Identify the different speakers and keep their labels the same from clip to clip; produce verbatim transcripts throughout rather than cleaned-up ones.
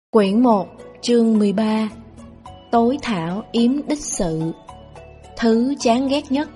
Speaker 1: Quyển một, chương mười ba. Tối thảo yếm đích sự. Thứ chán ghét nhất.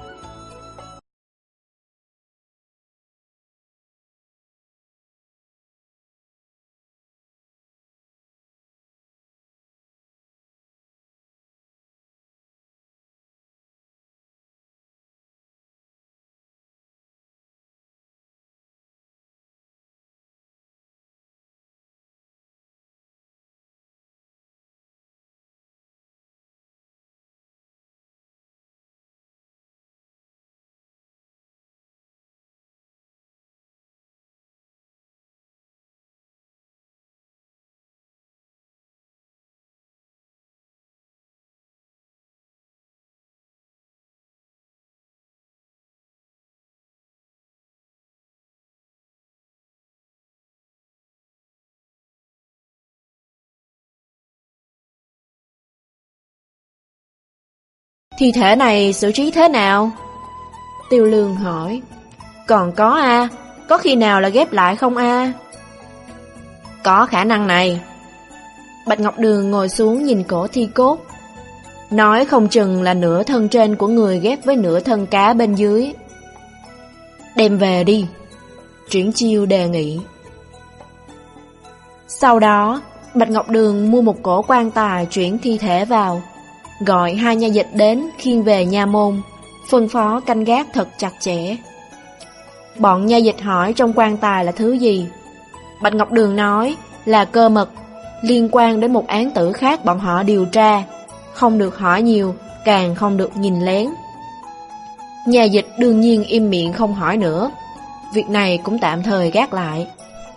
Speaker 1: Thi thể này xử trí thế nào? Tiêu Lương hỏi. Còn có a, có khi nào là ghép lại không a? Có khả năng này. Bạch Ngọc Đường ngồi xuống nhìn cổ thi cốt. Nói không chừng là nửa thân trên của người ghép với nửa thân cá bên dưới. Đem về đi, Triển Chiêu đề nghị. Sau đó, Bạch Ngọc Đường mua một cổ quan tài chuyển thi thể vào, gọi hai nha dịch đến khiêng về nha môn, phân phó canh gác thật chặt chẽ. Bọn nha dịch hỏi trong quan tài là thứ gì. Bạch Ngọc Đường nói là cơ mật, liên quan đến một án tử khác bọn họ điều tra, không được hỏi nhiều, càng không được nhìn lén. Nha dịch đương nhiên im miệng không hỏi nữa. Việc này cũng tạm thời gác lại.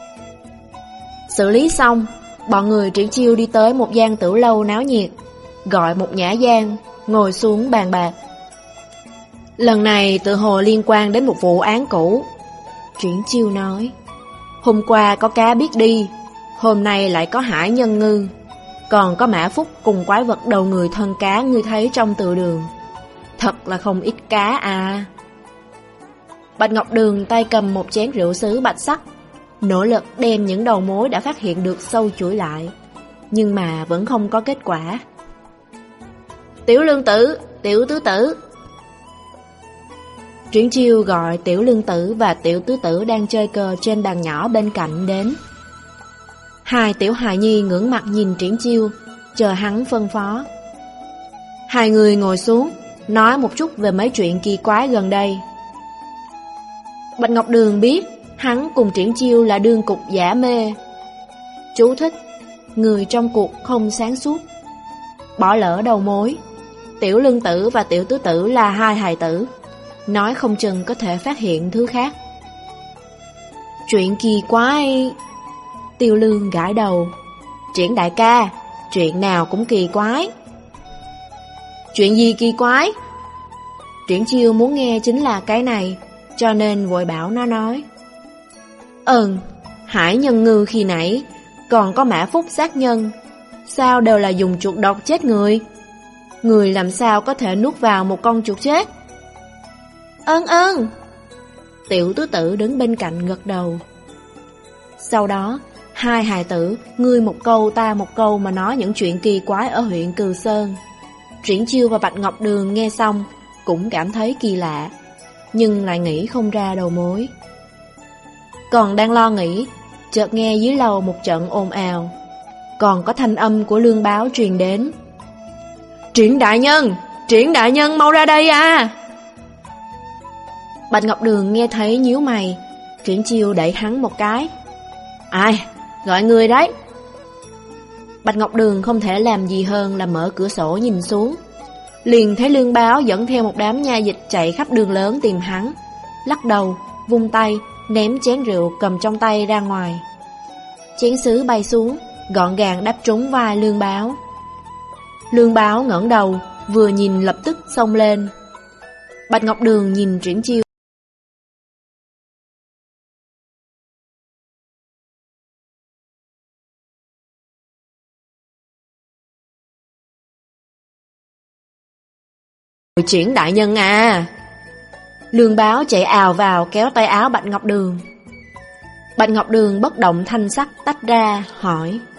Speaker 1: Xử lý xong, bọn người Triển Chiêu đi tới một gian tử lâu náo nhiệt, gọi một nhã gian, ngồi xuống bàn bạc. Lần này tự hồ liên quan đến một vụ án cũ. Triển Chiêu nói, hôm qua có cá biết đi, hôm nay lại có hải nhân ngư, còn có mã phúc cùng quái vật đầu người thân cá ngươi thấy trong từ đường. Thật là không ít cá à. Bạch Ngọc Đường tay cầm một chén rượu sứ bạch sắc, nỗ lực đem những đầu mối đã phát hiện được sâu chuỗi lại, nhưng mà vẫn không có kết quả. Tiểu Lương Tử, Tiểu Tứ Tử. Triển Chiêu gọi Tiểu Lương Tử và Tiểu Tứ Tử đang chơi cờ trên bàn nhỏ bên cạnh đến. Hai tiểu hài nhi ngưỡng mặt nhìn Triển Chiêu, chờ hắn phân phó. Hai người ngồi xuống, nói một chút về mấy chuyện kỳ quái gần đây. Bạch Ngọc Đường biết hắn cùng Triển Chiêu là đương cục giả mê. Chú thích: người trong cuộc không sáng suốt, bỏ lỡ đầu mối. Tiểu Lương Tử và Tiểu Tứ Tử là hai hài tử, nói không chừng có thể phát hiện thứ khác. Chuyện kỳ quái. Tiêu Lương gãi đầu. Triển đại ca, chuyện nào cũng kỳ quái. Chuyện gì kỳ quái? Triển Chiêu muốn nghe chính là cái này, cho nên vội bảo nó nói. Ừm, hải nhân ngư khi nãy, còn có mã phúc sát nhân, sao đều là dùng chuột độc chết người? Người làm sao có thể nuốt vào một con chuột chết? Ơn ơn. Tiểu Tứ Tử đứng bên cạnh gật đầu. Sau đó, hai hài tử ngươi một câu ta một câu mà nói những chuyện kỳ quái ở huyện Cừ Sơn. Triển Chiêu và Bạch Ngọc Đường nghe xong cũng cảm thấy kỳ lạ, nhưng lại nghĩ không ra đầu mối. Còn đang lo nghĩ, chợt nghe dưới lầu một trận ồn ào, còn có thanh âm của Lương Báo truyền đến. Triển đại nhân, Triển đại nhân mau ra đây à. Bạch Ngọc Đường nghe thấy nhíu mày. Triển Chiêu đẩy hắn một cái. Ai, gọi người đấy. Bạch Ngọc Đường không thể làm gì hơn là mở cửa sổ nhìn xuống, liền thấy Lương Báo dẫn theo một đám nha dịch chạy khắp đường lớn tìm hắn. Lắc đầu, vung tay, ném chén rượu cầm trong tay ra ngoài. Chén sứ bay xuống, gọn gàng đáp trúng vai Lương Báo. Lương Báo ngẩng đầu, vừa nhìn lập tức xông lên. Bạch Ngọc Đường nhìn Triển Chiêu. Triển đại nhân à. Lương Báo chạy ào vào kéo tay áo Bạch Ngọc Đường. Bạch Ngọc Đường bất động thanh sắc tách ra, hỏi.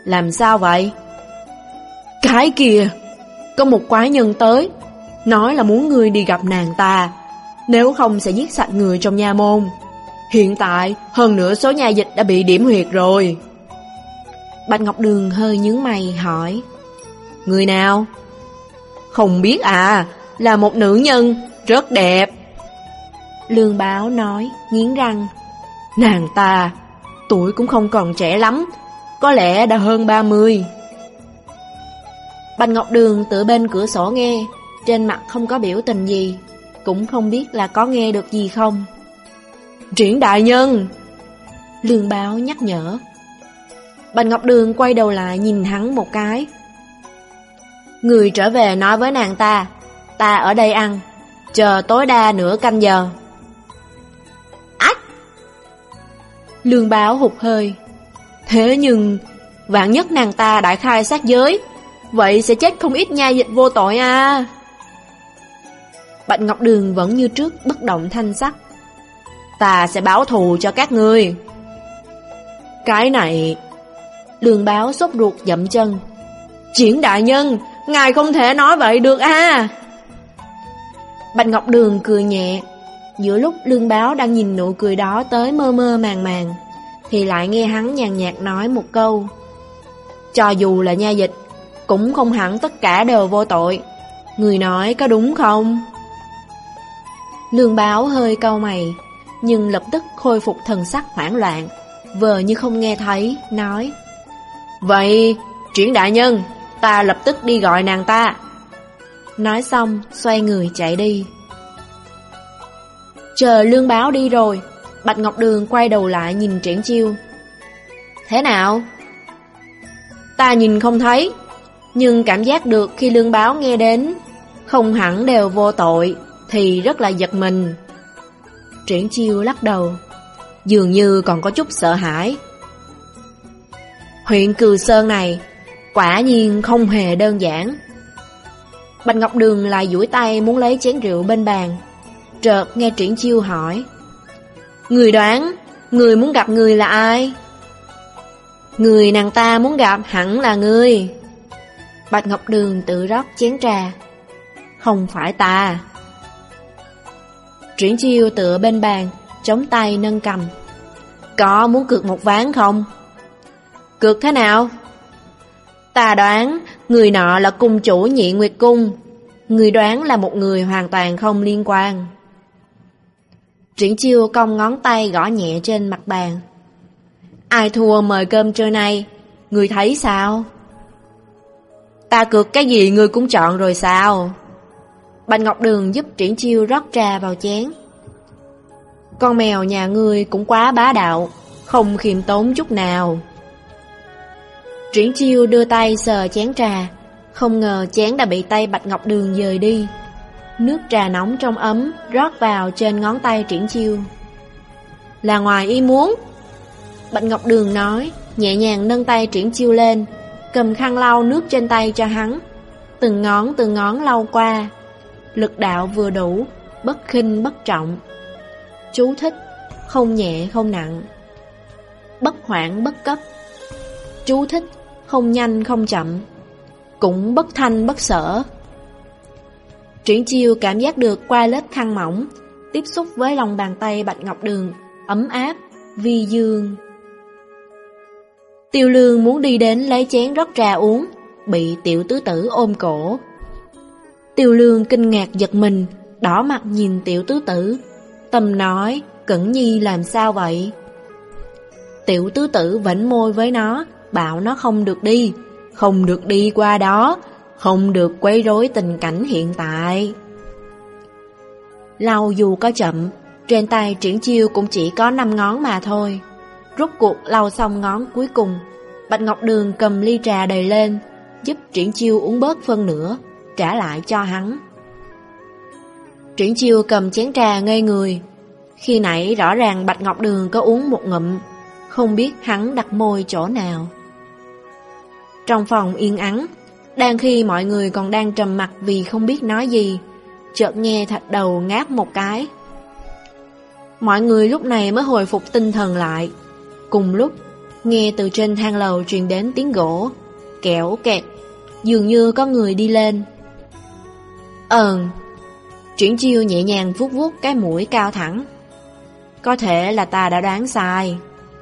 Speaker 1: Làm sao vậy? Cái kìa, có một quái nhân tới, nói là muốn ngươi đi gặp nàng ta, nếu không sẽ giết sạch người trong nha môn. Hiện tại hơn nửa số nha dịch đã bị điểm huyệt rồi. Bạch Ngọc Đường hơi nhướng mày hỏi: Người nào? Không biết à, là một nữ nhân, rất đẹp. Lương Báo nói, nghiến răng: Nàng ta tuổi cũng không còn trẻ lắm, có lẽ đã hơn ba mươi. Bạch Ngọc Đường tựa bên cửa sổ nghe, trên mặt không có biểu tình gì, cũng không biết là có nghe được gì không. Triển đại nhân! Lương Báo nhắc nhở. Bạch Ngọc Đường quay đầu lại nhìn hắn một cái. Người trở về nói với nàng ta, ta ở đây ăn, chờ tối đa nửa canh giờ. Ách! Lương Báo hụt hơi. Thế nhưng, vạn nhất nàng ta đại khai sát giới, vậy sẽ chết không ít nha dịch vô tội à. Bạch Ngọc Đường vẫn như trước bất động thanh sắc. Ta sẽ báo thù cho các ngươi. Cái này... Lương Báo sốt ruột dậm chân. Triển đại nhân, ngài không thể nói vậy được à. Bạch Ngọc Đường cười nhẹ. Giữa lúc Lương Báo đang nhìn nụ cười đó tới mơ mơ màng màng, thì lại nghe hắn nhàn nhạt nói một câu: Cho dù là nha dịch, cũng không hẳn tất cả đều vô tội. Người nói có đúng không? Lương Báo hơi cau mày, nhưng lập tức khôi phục thần sắc hoảng loạn, vờ như không nghe thấy, nói: Vậy, Triển đại nhân, ta lập tức đi gọi nàng ta. Nói xong, xoay người chạy đi. Chờ Lương Báo đi rồi, Bạch Ngọc Đường quay đầu lại nhìn Triển Chiêu. Thế nào? Ta nhìn không thấy, nhưng cảm giác được khi Lương Báo nghe đến không hẳn đều vô tội, thì rất là giật mình. Triển Chiêu lắc đầu, dường như còn có chút sợ hãi. Huyện Cừ Sơn này quả nhiên không hề đơn giản. Bạch Ngọc Đường lại duỗi tay muốn lấy chén rượu bên bàn, chợt nghe Triển Chiêu hỏi: Người đoán, người muốn gặp người là ai? Người nàng ta muốn gặp hẳn là ngươi. Bạch Ngọc Đường tự rót chén trà. Không phải ta. Triển Chiêu tựa bên bàn, chống tay nâng cầm. Có muốn cược một ván không? Cược thế nào? Ta đoán người nọ là cung chủ Nhị Nguyệt Cung, người đoán là một người hoàn toàn không liên quan. Triển Chiêu cong ngón tay gõ nhẹ trên mặt bàn. Ai thua mời cơm trưa nay, người thấy sao? Ta cược cái gì người cũng chọn rồi sao? Bạch Ngọc Đường giúp Triển Chiêu rót trà vào chén. Con mèo nhà ngươi cũng quá bá đạo, không khiêm tốn chút nào. Triển Chiêu đưa tay sờ chén trà, không ngờ chén đã bị tay Bạch Ngọc Đường dời đi. Nước trà nóng trong ấm rót vào trên ngón tay Triển Chiêu. Là ngoài ý muốn. Bạch Ngọc Đường nói, nhẹ nhàng nâng tay Triển Chiêu lên, cầm khăn lau nước trên tay cho hắn, từng ngón từng ngón lau qua. Lực đạo vừa đủ, bất khinh bất trọng. Chú thích: không nhẹ không nặng, bất hoảng bất cấp. Chú thích: không nhanh không chậm, cũng bất thanh bất sở. Triển Chiêu cảm giác được qua lớp khăn mỏng, tiếp xúc với lòng bàn tay Bạch Ngọc Đường, ấm áp, vi dương. Tiêu Lương muốn đi đến lấy chén rót trà uống, bị Tiểu Tứ Tử ôm cổ. Tiêu Lương kinh ngạc giật mình, đỏ mặt nhìn Tiểu Tứ Tử, tâm nói: Cẩn Nhi làm sao vậy? Tiểu Tứ Tử vẫy môi với nó, bảo nó không được đi, không được đi qua đó, không được quấy rối tình cảnh hiện tại. Lau dù có chậm, trên tay Triển Chiêu cũng chỉ có năm ngón mà thôi. Rốt cuộc lau xong ngón cuối cùng, Bạch Ngọc Đường cầm ly trà đầy lên, giúp Triển Chiêu uống bớt phân nửa, trả lại cho hắn. Triển Chiêu cầm chén trà ngây người. Khi nãy rõ ràng Bạch Ngọc Đường có uống một ngụm, không biết hắn đặt môi chỗ nào. Trong phòng yên ắng, đang khi mọi người còn đang trầm mặc vì không biết nói gì, chợt nghe Thạch Đầu ngáp một cái. Mọi người lúc này mới hồi phục tinh thần lại. Cùng lúc, nghe từ trên thang lầu truyền đến tiếng gỗ kẹo kẹt, dường như có người đi lên. Ờn, Triển Chiêu nhẹ nhàng vuốt vuốt cái mũi cao thẳng. Có thể là ta đã đoán sai.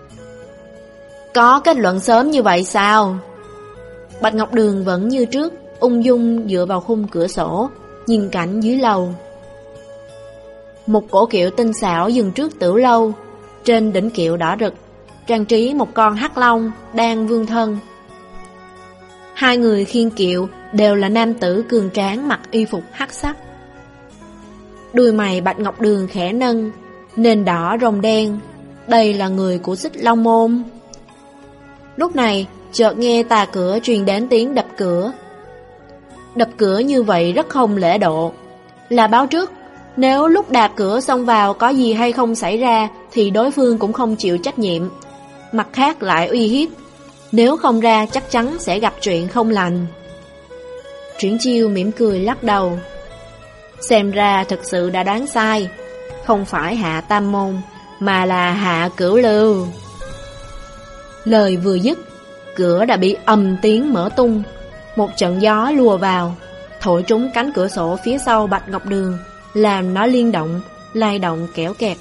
Speaker 1: Có kết luận sớm như vậy sao? Bạch Ngọc Đường vẫn như trước, ung dung dựa vào khung cửa sổ, nhìn cảnh dưới lầu. Một cổ kiệu tinh xảo dừng trước tiểu lâu, trên đỉnh kiệu đỏ rực, trang trí một con hắc long đang vươn thân. Hai người khiêng kiệu đều là nam tử cường tráng mặc y phục hắc sắc. Đuôi mày Bạch Ngọc Đường khẽ nâng, nền đỏ rồng đen, đây là người của Xích Long Môn. Lúc này chợt nghe tà cửa truyền đến tiếng đập cửa. Đập cửa như vậy rất không lễ độ, là báo trước nếu lúc đạp cửa xông vào có gì hay không xảy ra thì đối phương cũng không chịu trách nhiệm. Mặt khác lại uy hiếp, nếu không ra chắc chắn sẽ gặp chuyện không lành. Triển Chiêu mỉm cười lắc đầu. Xem ra thực sự đã đoán sai, không phải Hạ Tam Môn mà là Hạ Cửu Lưu. Lời vừa dứt, cửa đã bị ầm tiếng mở tung. Một trận gió lùa vào, thổi trúng cánh cửa sổ phía sau Bạch Ngọc Đường, làm nó liên động, lay động kéo kẹt.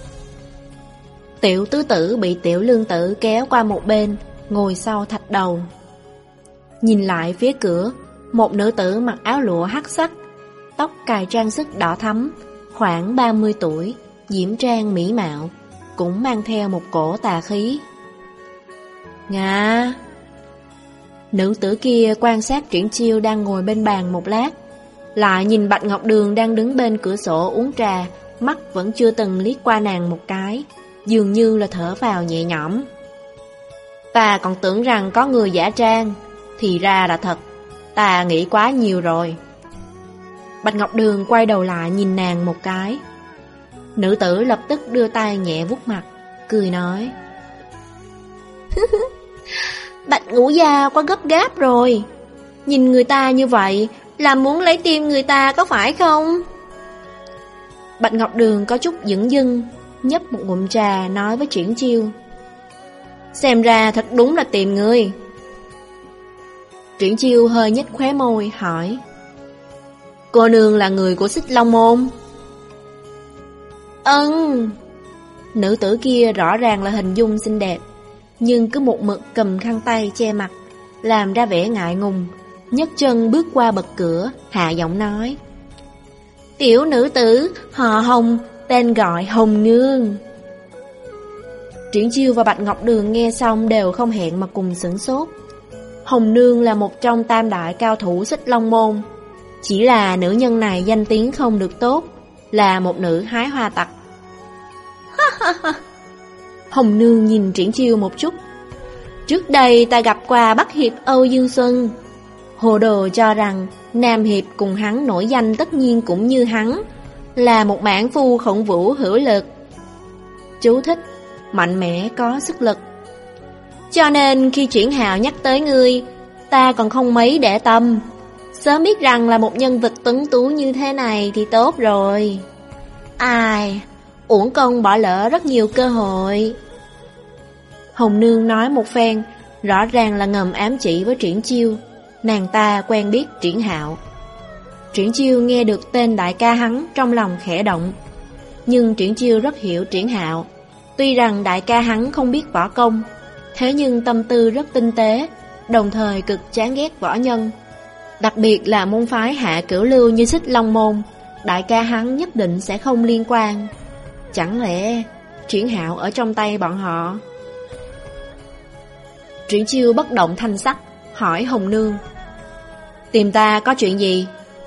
Speaker 1: Tiểu tứ tử bị tiểu lương tử kéo qua một bên, ngồi sau thạch đầu. Nhìn lại phía cửa, một nữ tử mặc áo lụa hắc sắc, tóc cài trang sức đỏ thắm, khoảng ba mươi tuổi, diễm trang mỹ mạo, cũng mang theo một cổ tà khí. Ngạ! Nữ tử kia quan sát Triển Chiêu đang ngồi bên bàn một lát, lại nhìn Bạch Ngọc Đường đang đứng bên cửa sổ uống trà, mắt vẫn chưa từng liếc qua nàng một cái, dường như là thở vào nhẹ nhõm. Ta còn tưởng rằng có người giả trang, thì ra là thật, ta nghĩ quá nhiều rồi. Bạch Ngọc Đường quay đầu lại nhìn nàng một cái. Nữ tử lập tức đưa tay nhẹ vuốt mặt, cười nói: Bạch Ngũ Gia quá gấp gáp rồi. Nhìn người ta như vậy là muốn lấy tim người ta có phải không? Bạch Ngọc Đường có chút dửng dưng, nhấp một ngụm trà nói với Triển Chiêu: Xem ra thật đúng là tìm người. Triển Chiêu hơi nhếch khóe môi hỏi: Cô nương là người của Xích Long Môn? Ừm. Nữ tử kia rõ ràng là hình dung xinh đẹp, nhưng cứ một mực cầm khăn tay che mặt, làm ra vẻ ngại ngùng, nhấc chân bước qua bậc cửa, hạ giọng nói: Tiểu nữ tử họ Hồng, tên gọi Hồng Nương. Triển Chiêu và Bạch Ngọc Đường nghe xong đều không hẹn mà cùng sửng sốt. Hồng Nương là một trong tam đại cao thủ Xích Long Môn, chỉ là nữ nhân này danh tiếng không được tốt, là một nữ hái hoa tặc. Hồng Nương nhìn Triển Chiêu một chút. Trước đây ta gặp qua Bắc Hiệp Âu Dương Xuân, hồ đồ cho rằng Nam Hiệp cùng hắn nổi danh tất nhiên cũng như hắn, là một mãn phu khổng vũ hữu lực. Chú thích: mạnh mẽ có sức lực. Cho nên khi Triển Hạo nhắc tới ngươi, ta còn không mấy để tâm. Sớm biết rằng là một nhân vật tuấn tú như thế này thì tốt rồi. Ai, uổng công bỏ lỡ rất nhiều cơ hội. Hồng Nương nói một phen, rõ ràng là ngầm ám chỉ với Triển Chiêu, nàng ta quen biết Triển Hạo. Triển Chiêu nghe được tên đại ca hắn trong lòng khẽ động. Nhưng Triển Chiêu rất hiểu Triển Hạo. Tuy rằng đại ca hắn không biết võ công, thế nhưng tâm tư rất tinh tế, đồng thời cực chán ghét võ nhân. Đặc biệt là môn phái Hạ Cửu Lưu như Xích Long Môn, đại ca hắn nhất định sẽ không liên quan. Chẳng lẽ Triển Hạo ở trong tay bọn họ? Triển Chiêu bất động thanh sắc, hỏi Hồng Nương: Tìm ta có chuyện gì?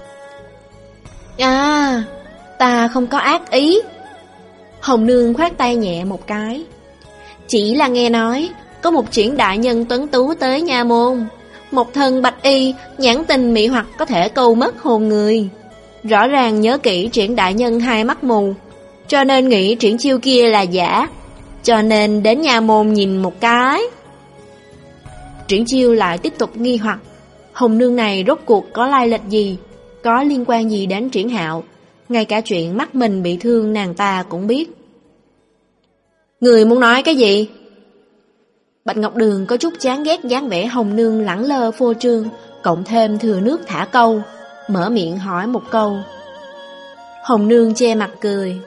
Speaker 1: À, ta không có ác ý. Hồng Nương khoát tay nhẹ một cái. Chỉ là nghe nói có một Triển đại nhân tuấn tú tới nha môn, một thân bạch y, nhãn tình mị hoặc có thể câu mất hồn người. Rõ ràng nhớ kỹ Triển đại nhân hai mắt mù, cho nên nghĩ Triển Chiêu kia là giả, cho nên đến nha môn nhìn một cái. Triển Chiêu lại tiếp tục nghi hoặc, Hồng Nương này rốt cuộc có lai lịch gì, có liên quan gì đến Triển Hạo, ngay cả chuyện mắt mình bị thương nàng ta cũng biết. Người muốn nói cái gì? Bạch Ngọc Đường có chút chán ghét dáng vẻ Hồng Nương lẳng lơ phô trương, cộng thêm thừa nước thả câu, mở miệng hỏi một câu. Hồng Nương che mặt cười.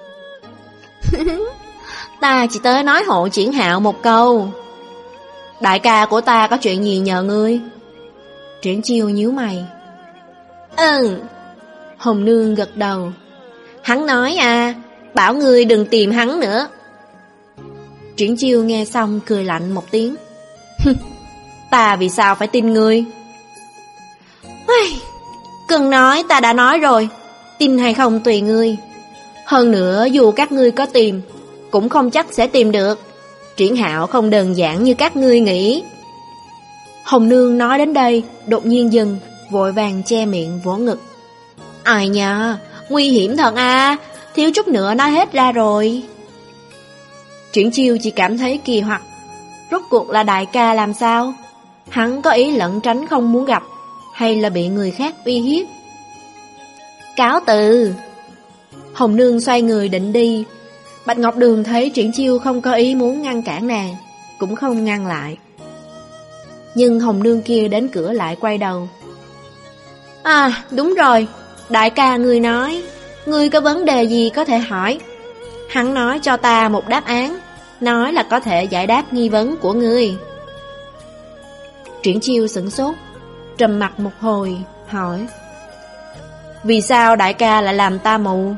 Speaker 1: Ta chỉ tới nói hộ Triển Hạo một câu. Đại ca của ta có chuyện gì nhờ ngươi? Triển Chiêu nhíu mày. Ừ. Hồng Nương gật đầu. Hắn nói à, bảo ngươi đừng tìm hắn nữa. Triển Chiêu nghe xong cười lạnh một tiếng. Ta vì sao phải tin ngươi? Cần nói ta đã nói rồi, tin hay không tùy ngươi. Hơn nữa dù các ngươi có tìm, cũng không chắc sẽ tìm được. Triển Hạo không đơn giản như các ngươi nghĩ. Hồng Nương nói đến đây, đột nhiên dừng, vội vàng che miệng vỗ ngực. Ai nha, nguy hiểm thật à, thiếu chút nữa nói hết ra rồi. Triển Chiêu chỉ cảm thấy kỳ hoặc, rốt cuộc là đại ca làm sao? Hắn có ý lẩn tránh không muốn gặp, hay là bị người khác uy hiếp? Cáo từ. Hồng Nương xoay người định đi. Bạch Ngọc Đường thấy Triển Chiêu không có ý muốn ngăn cản nàng, cũng không ngăn lại. Nhưng Hồng Nương kia đến cửa lại quay đầu. À, đúng rồi, đại ca ngươi nói, ngươi có vấn đề gì có thể hỏi. Hắn nói cho ta một đáp án, nói là có thể giải đáp nghi vấn của ngươi. Triển Chiêu sửng sốt, trầm mặt một hồi, hỏi. Vì sao đại ca lại làm ta mù?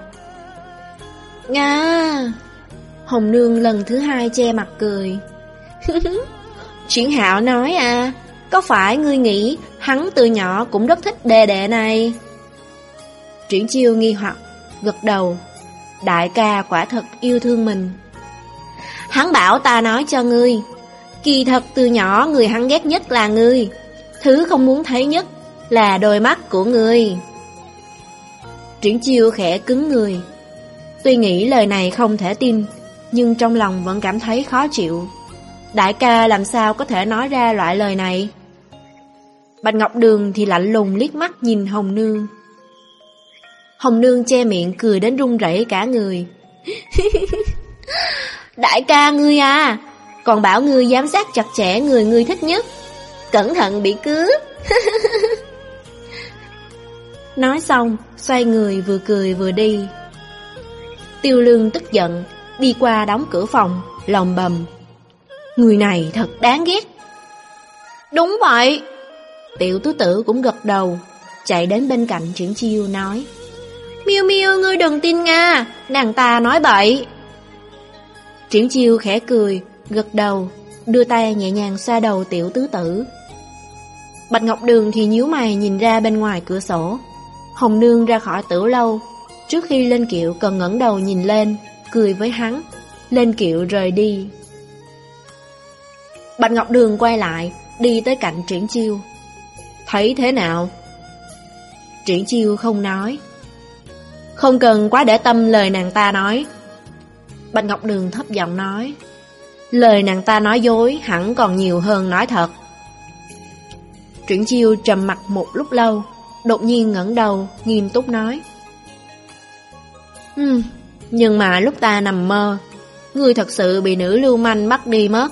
Speaker 1: Nga. Hồng Nương lần thứ hai che mặt cười. Triển Hạo nói à, có phải ngươi nghĩ hắn từ nhỏ cũng rất thích đệ đệ này? Triển Chiêu nghi hoặc, gật đầu. Đại ca quả thật yêu thương mình. Hắn bảo ta nói cho ngươi, kỳ thật từ nhỏ người hắn ghét nhất là ngươi, thứ không muốn thấy nhất là đôi mắt của ngươi. Triển Chiêu khẽ cứng người. Tuy nghĩ lời này không thể tin, nhưng trong lòng vẫn cảm thấy khó chịu. Đại ca làm sao có thể nói ra loại lời này? Bạch Ngọc Đường thì lạnh lùng liếc mắt nhìn Hồng Nương. Hồng Nương che miệng cười đến run rẩy cả người. Đại ca ngươi à, còn bảo ngươi giám sát chặt chẽ người ngươi thích nhất, cẩn thận bị cướp. Nói xong, xoay người vừa cười vừa đi. Tiêu Lương tức giận, đi qua đóng cửa phòng, lầm bầm. Người này thật đáng ghét. Đúng vậy. Tiểu Tứ Tử cũng gật đầu, chạy đến bên cạnh Triển Chiêu nói. Miêu Miêu, ngươi đừng tin Nga, nàng ta nói bậy. Triển Chiêu khẽ cười, gật đầu, đưa tay nhẹ nhàng xoa đầu Tiểu Tứ Tử. Bạch Ngọc Đường thì nhíu mày nhìn ra bên ngoài cửa sổ. Hồng Nương ra khỏi tử lâu, trước khi lên kiệu còn ngẩng đầu nhìn lên, cười với hắn, lên kiệu rời đi. Bạch Ngọc Đường quay lại, đi tới cạnh Triển Chiêu. Thấy thế nào? Triển Chiêu không nói. Không cần quá để tâm lời nàng ta nói. Bạch Ngọc Đường thấp giọng nói. Lời nàng ta nói dối hẳn còn nhiều hơn nói thật. Triển Chiêu trầm mặt một lúc lâu, đột nhiên ngẩng đầu, nghiêm túc nói. Ừm, nhưng mà lúc ta nằm mơ, ngươi thật sự bị nữ lưu manh bắt đi mất.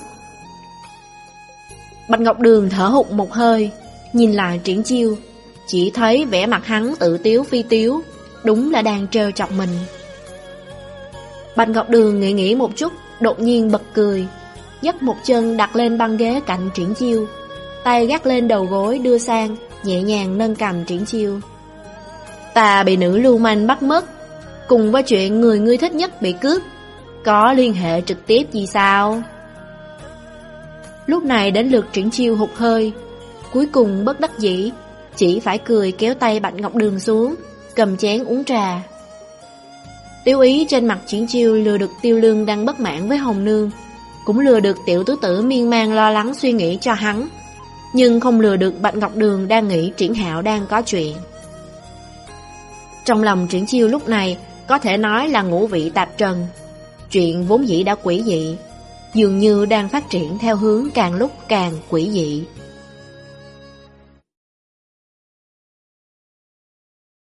Speaker 1: Bạch Ngọc Đường thở hụt một hơi, nhìn lại Triển Chiêu, chỉ thấy vẻ mặt hắn tự tiếu phi tiếu, đúng là đang trêu chọc mình. Bạch Ngọc Đường nghĩ nghĩ một chút, đột nhiên bật cười, nhấc một chân đặt lên băng ghế cạnh Triển Chiêu, tay gác lên đầu gối đưa sang, nhẹ nhàng nâng cằm Triển Chiêu. Ta bị nữ lưu manh bắt mất, cùng với chuyện người ngươi thích nhất bị cướp, có liên hệ trực tiếp gì sao? Lúc này đến lượt Triển Chiêu hụt hơi, cuối cùng bất đắc dĩ, chỉ phải cười kéo tay Bạch Ngọc Đường xuống, cầm chén uống trà. Tiêu ý trên mặt Triển Chiêu lừa được Tiêu Lương đang bất mãn với Hồng Nương, cũng lừa được Tiểu Tứ Tử miên man lo lắng suy nghĩ cho hắn, nhưng không lừa được Bạch Ngọc Đường đang nghĩ Triển Hạo đang có chuyện. Trong lòng Triển Chiêu lúc này có thể nói là ngũ vị tạp trần. Chuyện vốn dĩ đã quỷ dị, dường như đang phát triển theo hướng càng lúc càng quỷ dị.